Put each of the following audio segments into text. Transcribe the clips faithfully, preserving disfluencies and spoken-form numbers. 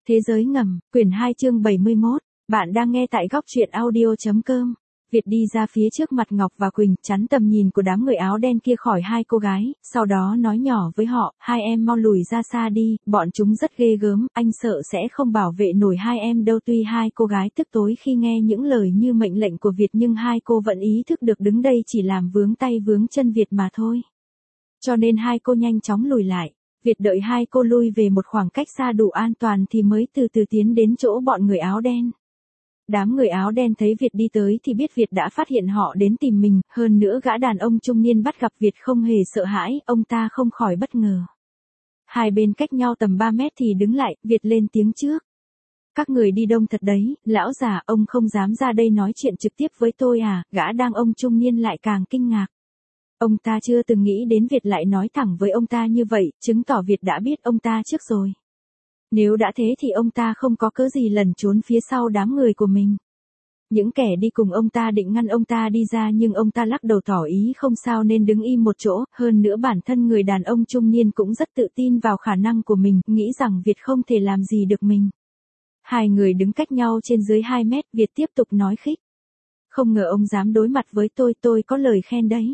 Thế giới ngầm, quyển hai chương bảy mươi mốt, bạn đang nghe tại góc truyện audio.com. Việt đi ra phía trước mặt Ngọc và Quỳnh, chắn tầm nhìn của đám người áo đen kia khỏi hai cô gái, sau đó nói nhỏ với họ, hai em mau lùi ra xa đi, bọn chúng rất ghê gớm, anh sợ sẽ không bảo vệ nổi hai em đâu. Tuy hai cô gái tức tối khi nghe những lời như mệnh lệnh của Việt nhưng hai cô vẫn ý thức được đứng đây chỉ làm vướng tay vướng chân Việt mà thôi. Cho nên hai cô nhanh chóng lùi lại. Việt đợi hai cô lui về một khoảng cách xa đủ an toàn thì mới từ từ tiến đến chỗ bọn người áo đen. Đám người áo đen thấy Việt đi tới thì biết Việt đã phát hiện họ đến tìm mình, hơn nữa gã đàn ông trung niên bắt gặp Việt không hề sợ hãi, ông ta không khỏi bất ngờ. Hai bên cách nhau tầm ba mét thì đứng lại, Việt lên tiếng trước. Các người đi đông thật đấy, lão già, ông không dám ra đây nói chuyện trực tiếp với tôi à? Gã đàn ông trung niên lại càng kinh ngạc. Ông ta chưa từng nghĩ đến Việt lại nói thẳng với ông ta như vậy, chứng tỏ Việt đã biết ông ta trước rồi. Nếu đã thế thì ông ta không có cớ gì lẩn trốn phía sau đám người của mình. Những kẻ đi cùng ông ta định ngăn ông ta đi ra nhưng ông ta lắc đầu tỏ ý không sao nên đứng im một chỗ, hơn nữa bản thân người đàn ông trung niên cũng rất tự tin vào khả năng của mình, nghĩ rằng Việt không thể làm gì được mình. Hai người đứng cách nhau trên dưới hai mét, Việt tiếp tục nói khích. Không ngờ ông dám đối mặt với tôi, tôi có lời khen đấy.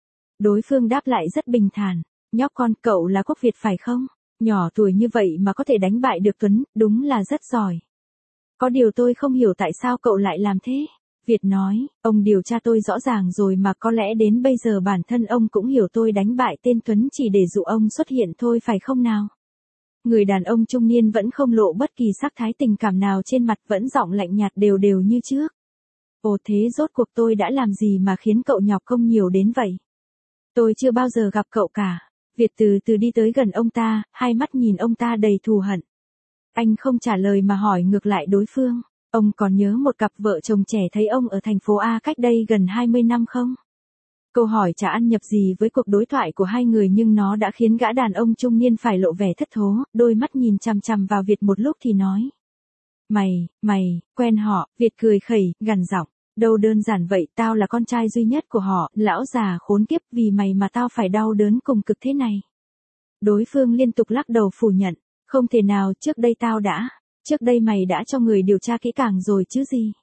Đối phương đáp lại rất bình thản, nhóc con, cậu là Quốc Việt phải không? Nhỏ tuổi như vậy mà có thể đánh bại được Tuấn, đúng là rất giỏi. Có điều tôi không hiểu tại sao cậu lại làm thế. Việt nói, ông điều tra tôi rõ ràng rồi mà có lẽ đến bây giờ bản thân ông cũng hiểu tôi đánh bại tên Tuấn chỉ để dụ ông xuất hiện thôi phải không nào? Người đàn ông trung niên vẫn không lộ bất kỳ sắc thái tình cảm nào trên mặt, vẫn giọng lạnh nhạt đều đều như trước. Ồ, thế rốt cuộc tôi đã làm gì mà khiến cậu nhọc công nhiều đến vậy? Tôi chưa bao giờ gặp cậu cả. Việt từ từ đi tới gần ông ta, hai mắt nhìn ông ta đầy thù hận. Anh không trả lời mà hỏi ngược lại đối phương. Ông còn nhớ một cặp vợ chồng trẻ thấy ông ở thành phố A cách đây gần hai mươi năm không? Câu hỏi chả ăn nhập gì với cuộc đối thoại của hai người nhưng nó đã khiến gã đàn ông trung niên phải lộ vẻ thất thố, đôi mắt nhìn chằm chằm vào Việt một lúc thì nói. Mày, mày, quen họ, Việt cười khẩy, gằn giọng. Đâu đơn giản vậy, tao là con trai duy nhất của họ, lão già khốn kiếp, vì mày mà tao phải đau đớn cùng cực thế này. Đối phương liên tục lắc đầu phủ nhận, không thể nào, trước đây tao đã, trước đây mày đã cho người điều tra kỹ càng rồi chứ gì.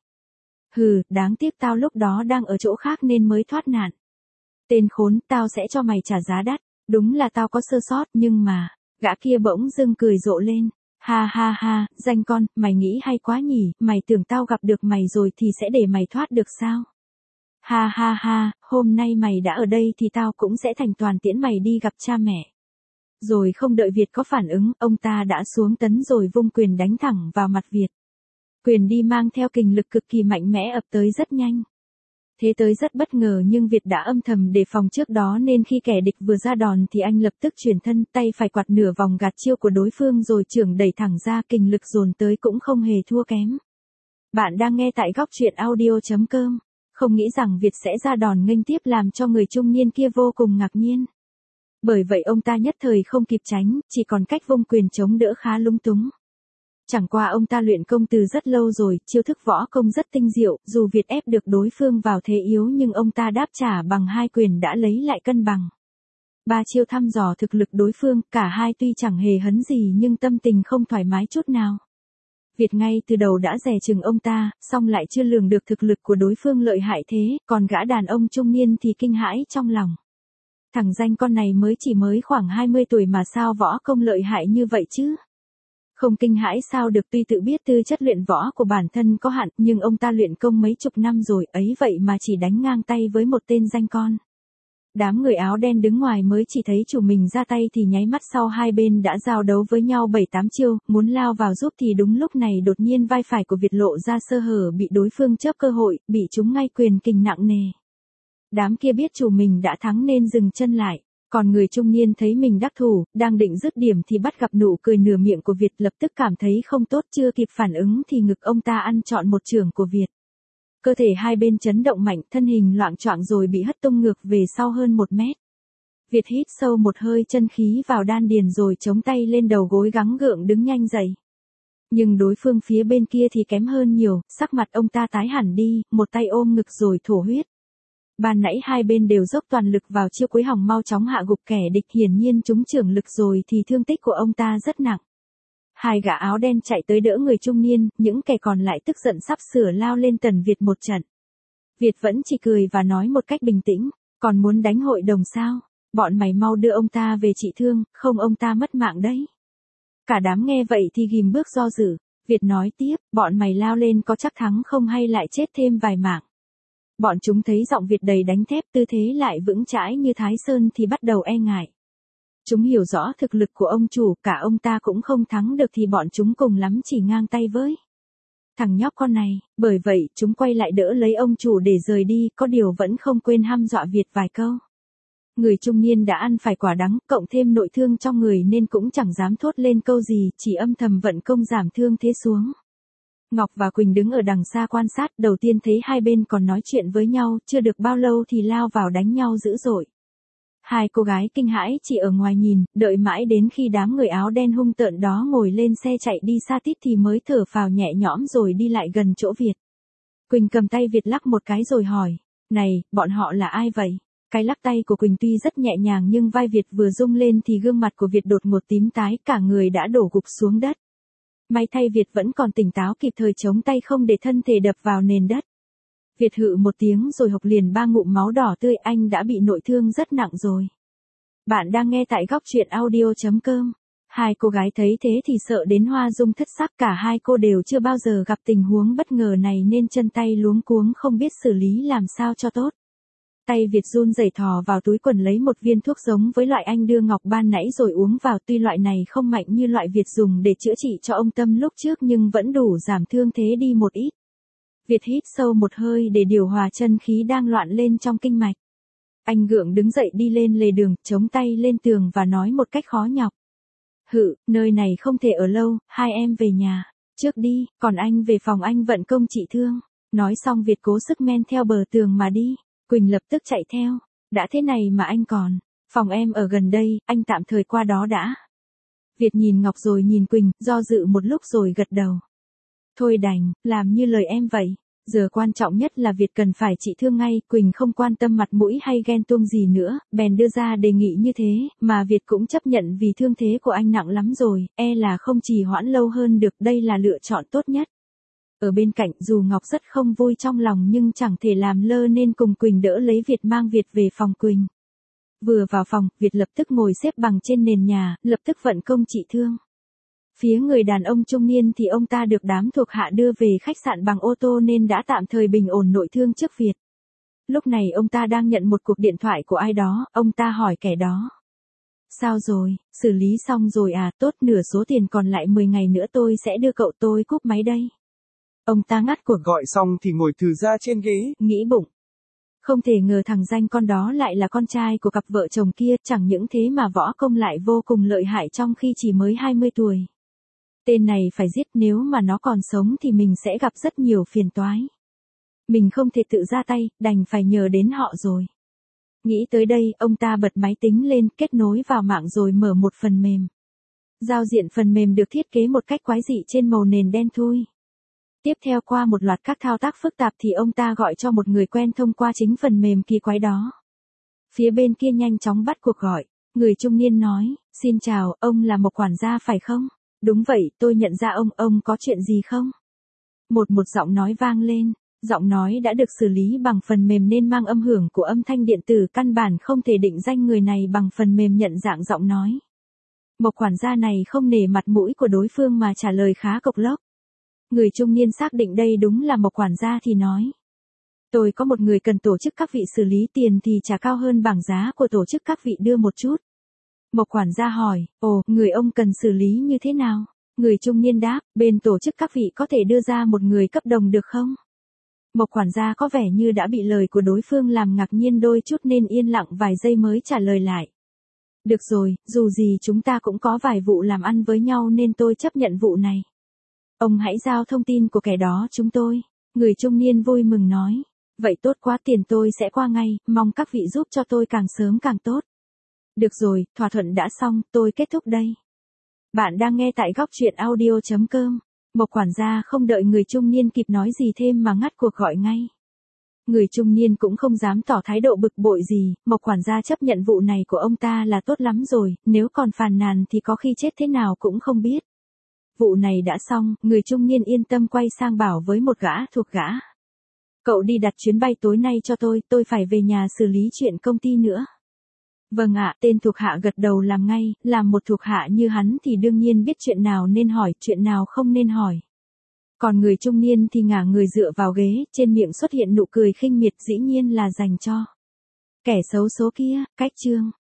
Hừ, đáng tiếc tao lúc đó đang ở chỗ khác nên mới thoát nạn. Tên khốn, tao sẽ cho mày trả giá đắt, đúng là tao có sơ sót nhưng mà, gã kia bỗng dưng cười rộ lên. Ha ha ha, danh con, mày nghĩ hay quá nhỉ, mày tưởng tao gặp được mày rồi thì sẽ để mày thoát được sao? Ha ha ha, hôm nay mày đã ở đây thì tao cũng sẽ thành toàn tiễn mày đi gặp cha mẹ. Rồi không đợi Việt có phản ứng, ông ta đã xuống tấn rồi vung quyền đánh thẳng vào mặt Việt. Quyền đi mang theo kình lực cực kỳ mạnh mẽ ập tới rất nhanh. Thế tới rất bất ngờ nhưng Việt đã âm thầm đề phòng trước đó nên khi kẻ địch vừa ra đòn thì anh lập tức chuyển thân, tay phải quạt nửa vòng gạt chiêu của đối phương rồi chưởng đẩy thẳng ra, kình lực dồn tới cũng không hề thua kém. Bạn đang nghe tại góc truyện audio.com. Không nghĩ rằng Việt sẽ ra đòn nghênh tiếp làm cho người trung niên kia vô cùng ngạc nhiên. Bởi vậy ông ta nhất thời không kịp tránh, chỉ còn cách vung quyền chống đỡ khá lung túng. Chẳng qua ông ta luyện công từ rất lâu rồi, chiêu thức võ công rất tinh diệu, dù Việt ép được đối phương vào thế yếu nhưng ông ta đáp trả bằng hai quyền đã lấy lại cân bằng. Ba chiêu thăm dò thực lực đối phương, cả hai tuy chẳng hề hấn gì nhưng tâm tình không thoải mái chút nào. Việt ngay từ đầu đã dè chừng ông ta, song lại chưa lường được thực lực của đối phương lợi hại thế, còn gã đàn ông trung niên thì kinh hãi trong lòng. Thằng danh con này mới chỉ mới khoảng hai mươi tuổi mà sao võ công lợi hại như vậy chứ? Không kinh hãi sao được, tuy tự biết tư chất luyện võ của bản thân có hạn nhưng ông ta luyện công mấy chục năm rồi ấy vậy mà chỉ đánh ngang tay với một tên danh con. Đám người áo đen đứng ngoài mới chỉ thấy chủ mình ra tay thì nháy mắt sau hai bên đã giao đấu với nhau bảy tám chiêu, muốn lao vào giúp thì đúng lúc này đột nhiên vai phải của Việt lộ ra sơ hở, bị đối phương chớp cơ hội, bị trúng ngay quyền kình nặng nề. Đám kia biết chủ mình đã thắng nên dừng chân lại. Còn người trung niên thấy mình đắc thủ, đang định dứt điểm thì bắt gặp nụ cười nửa miệng của Việt, lập tức cảm thấy không tốt, chưa kịp phản ứng thì ngực ông ta ăn trọn một chưởng của Việt. Cơ thể hai bên chấn động mạnh, thân hình loạng choạng rồi bị hất tung ngược về sau hơn một mét. Việt hít sâu một hơi chân khí vào đan điền rồi chống tay lên đầu gối gắng gượng đứng nhanh dậy. Nhưng đối phương phía bên kia thì kém hơn nhiều, sắc mặt ông ta tái hẳn đi, một tay ôm ngực rồi thổ huyết. Ban nãy hai bên đều dốc toàn lực vào chiêu cuối hòng mau chóng hạ gục kẻ địch, hiển nhiên chúng chưởng lực rồi thì thương tích của ông ta rất nặng. Hai gã áo đen chạy tới đỡ người trung niên, những kẻ còn lại tức giận sắp sửa lao lên Tần Việt một trận. Việt vẫn chỉ cười và nói một cách bình tĩnh, còn muốn đánh hội đồng sao? Bọn mày mau đưa ông ta về trị thương, không ông ta mất mạng đấy. Cả đám nghe vậy thì ghim bước do dự. Việt nói tiếp, bọn mày lao lên có chắc thắng không hay lại chết thêm vài mạng. Bọn chúng thấy giọng Việt đầy đánh thép, tư thế lại vững chãi như Thái Sơn thì bắt đầu e ngại. Chúng hiểu rõ thực lực của ông chủ, cả ông ta cũng không thắng được thì bọn chúng cùng lắm chỉ ngang tay với thằng nhóc con này, bởi vậy chúng quay lại đỡ lấy ông chủ để rời đi, có điều vẫn không quên hăm dọa Việt vài câu. Người trung niên đã ăn phải quả đắng, cộng thêm nội thương trong người nên cũng chẳng dám thốt lên câu gì, chỉ âm thầm vận công giảm thương thế xuống. Ngọc và Quỳnh đứng ở đằng xa quan sát, đầu tiên thấy hai bên còn nói chuyện với nhau, chưa được bao lâu thì lao vào đánh nhau dữ dội. Hai cô gái kinh hãi chỉ ở ngoài nhìn, đợi mãi đến khi đám người áo đen hung tợn đó ngồi lên xe chạy đi xa tít thì mới thở phào nhẹ nhõm rồi đi lại gần chỗ Việt. Quỳnh cầm tay Việt lắc một cái rồi hỏi, này, bọn họ là ai vậy? Cái lắc tay của Quỳnh tuy rất nhẹ nhàng nhưng vai Việt vừa rung lên thì gương mặt của Việt đột ngột tím tái, cả người đã đổ gục xuống đất. May thay Việt vẫn còn tỉnh táo kịp thời chống tay không để thân thể đập vào nền đất. Việt hự một tiếng rồi hộc liền ba ngụm máu đỏ tươi, anh đã bị nội thương rất nặng rồi. Bạn đang nghe tại góc truyện audio chấm com. Hai cô gái thấy thế thì sợ đến hoa dung thất sắc, cả hai cô đều chưa bao giờ gặp tình huống bất ngờ này nên chân tay luống cuống không biết xử lý làm sao cho tốt. Tay Việt run rẩy thò vào túi quần lấy một viên thuốc giống với loại anh đưa Ngọc ban nãy rồi uống vào, tuy loại này không mạnh như loại Việt dùng để chữa trị cho ông Tâm lúc trước nhưng vẫn đủ giảm thương thế đi một ít. Việt hít sâu một hơi để điều hòa chân khí đang loạn lên trong kinh mạch. Anh gượng đứng dậy đi lên lề đường, chống tay lên tường và nói một cách khó nhọc. Hự, nơi này không thể ở lâu, hai em về nhà trước đi, còn anh về phòng anh vận công trị thương. Nói xong Việt cố sức men theo bờ tường mà đi. Quỳnh lập tức chạy theo. Đã thế này mà anh còn. Phòng em ở gần đây, anh tạm thời qua đó đã. Việt nhìn Ngọc rồi nhìn Quỳnh, do dự một lúc rồi gật đầu. Thôi đành, làm như lời em vậy. Giờ quan trọng nhất là Việt cần phải trị thương ngay. Quỳnh không quan tâm mặt mũi hay ghen tuông gì nữa, bèn đưa ra đề nghị như thế, mà Việt cũng chấp nhận vì thương thế của anh nặng lắm rồi, e là không trì hoãn lâu hơn được, đây là lựa chọn tốt nhất. Ở bên cạnh, dù Ngọc rất không vui trong lòng nhưng chẳng thể làm lơ nên cùng Quỳnh đỡ lấy Việt mang Việt về phòng Quỳnh. Vừa vào phòng, Việt lập tức ngồi xếp bằng trên nền nhà, lập tức vận công trị thương. Phía người đàn ông trung niên thì ông ta được đám thuộc hạ đưa về khách sạn bằng ô tô nên đã tạm thời bình ổn nội thương trước Việt. Lúc này ông ta đang nhận một cuộc điện thoại của ai đó, ông ta hỏi kẻ đó. Sao rồi, xử lý xong rồi à, tốt, nửa số tiền còn lại mười ngày nữa tôi sẽ đưa cậu, tôi cúp máy đây. Ông ta ngắt cuộc gọi xong thì ngồi thừ ra trên ghế, nghĩ bụng. Không thể ngờ thằng danh con đó lại là con trai của cặp vợ chồng kia, chẳng những thế mà võ công lại vô cùng lợi hại trong khi chỉ mới hai mươi tuổi. Tên này phải giết, nếu mà nó còn sống thì mình sẽ gặp rất nhiều phiền toái. Mình không thể tự ra tay, đành phải nhờ đến họ rồi. Nghĩ tới đây, ông ta bật máy tính lên, kết nối vào mạng rồi mở một phần mềm. Giao diện phần mềm được thiết kế một cách quái dị trên màu nền đen thui. Tiếp theo qua một loạt các thao tác phức tạp thì ông ta gọi cho một người quen thông qua chính phần mềm kỳ quái đó. Phía bên kia nhanh chóng bắt cuộc gọi. Người trung niên nói, xin chào, ông là một quản gia phải không? Đúng vậy, tôi nhận ra ông, ông có chuyện gì không? Một một giọng nói vang lên. Giọng nói đã được xử lý bằng phần mềm nên mang âm hưởng của âm thanh điện tử, căn bản không thể định danh người này bằng phần mềm nhận dạng giọng nói. Một quản gia này không nể mặt mũi của đối phương mà trả lời khá cộc lốc. Người trung niên xác định đây đúng là một quản gia thì nói. Tôi có một người cần tổ chức các vị xử lý, tiền thì trả cao hơn bảng giá của tổ chức các vị đưa một chút. Một quản gia hỏi, ồ, người ông cần xử lý như thế nào? Người trung niên đáp, bên tổ chức các vị có thể đưa ra một người cấp đồng được không? Một quản gia có vẻ như đã bị lời của đối phương làm ngạc nhiên đôi chút nên yên lặng vài giây mới trả lời lại. Được rồi, dù gì chúng ta cũng có vài vụ làm ăn với nhau nên tôi chấp nhận vụ này. Ông hãy giao thông tin của kẻ đó chúng tôi. Người trung niên vui mừng nói. Vậy tốt quá, tiền tôi sẽ qua ngay, mong các vị giúp cho tôi càng sớm càng tốt. Được rồi, thỏa thuận đã xong, tôi kết thúc đây. Bạn đang nghe tại góc truyện audio chấm com. Một quản gia không đợi người trung niên kịp nói gì thêm mà ngắt cuộc gọi ngay. Người trung niên cũng không dám tỏ thái độ bực bội gì, một quản gia chấp nhận vụ này của ông ta là tốt lắm rồi, nếu còn phàn nàn thì có khi chết thế nào cũng không biết. vụ này đã xong, người trung niên yên tâm quay sang bảo với một gã thuộc gã. Cậu đi đặt chuyến bay tối nay cho tôi, tôi phải về nhà xử lý chuyện công ty nữa. Vâng ạ, tên thuộc hạ gật đầu làm ngay, làm một thuộc hạ như hắn thì đương nhiên biết chuyện nào nên hỏi, chuyện nào không nên hỏi. Còn người trung niên thì ngả người dựa vào ghế, trên miệng xuất hiện nụ cười khinh miệt, dĩ nhiên là dành cho kẻ xấu số kia. Cách chương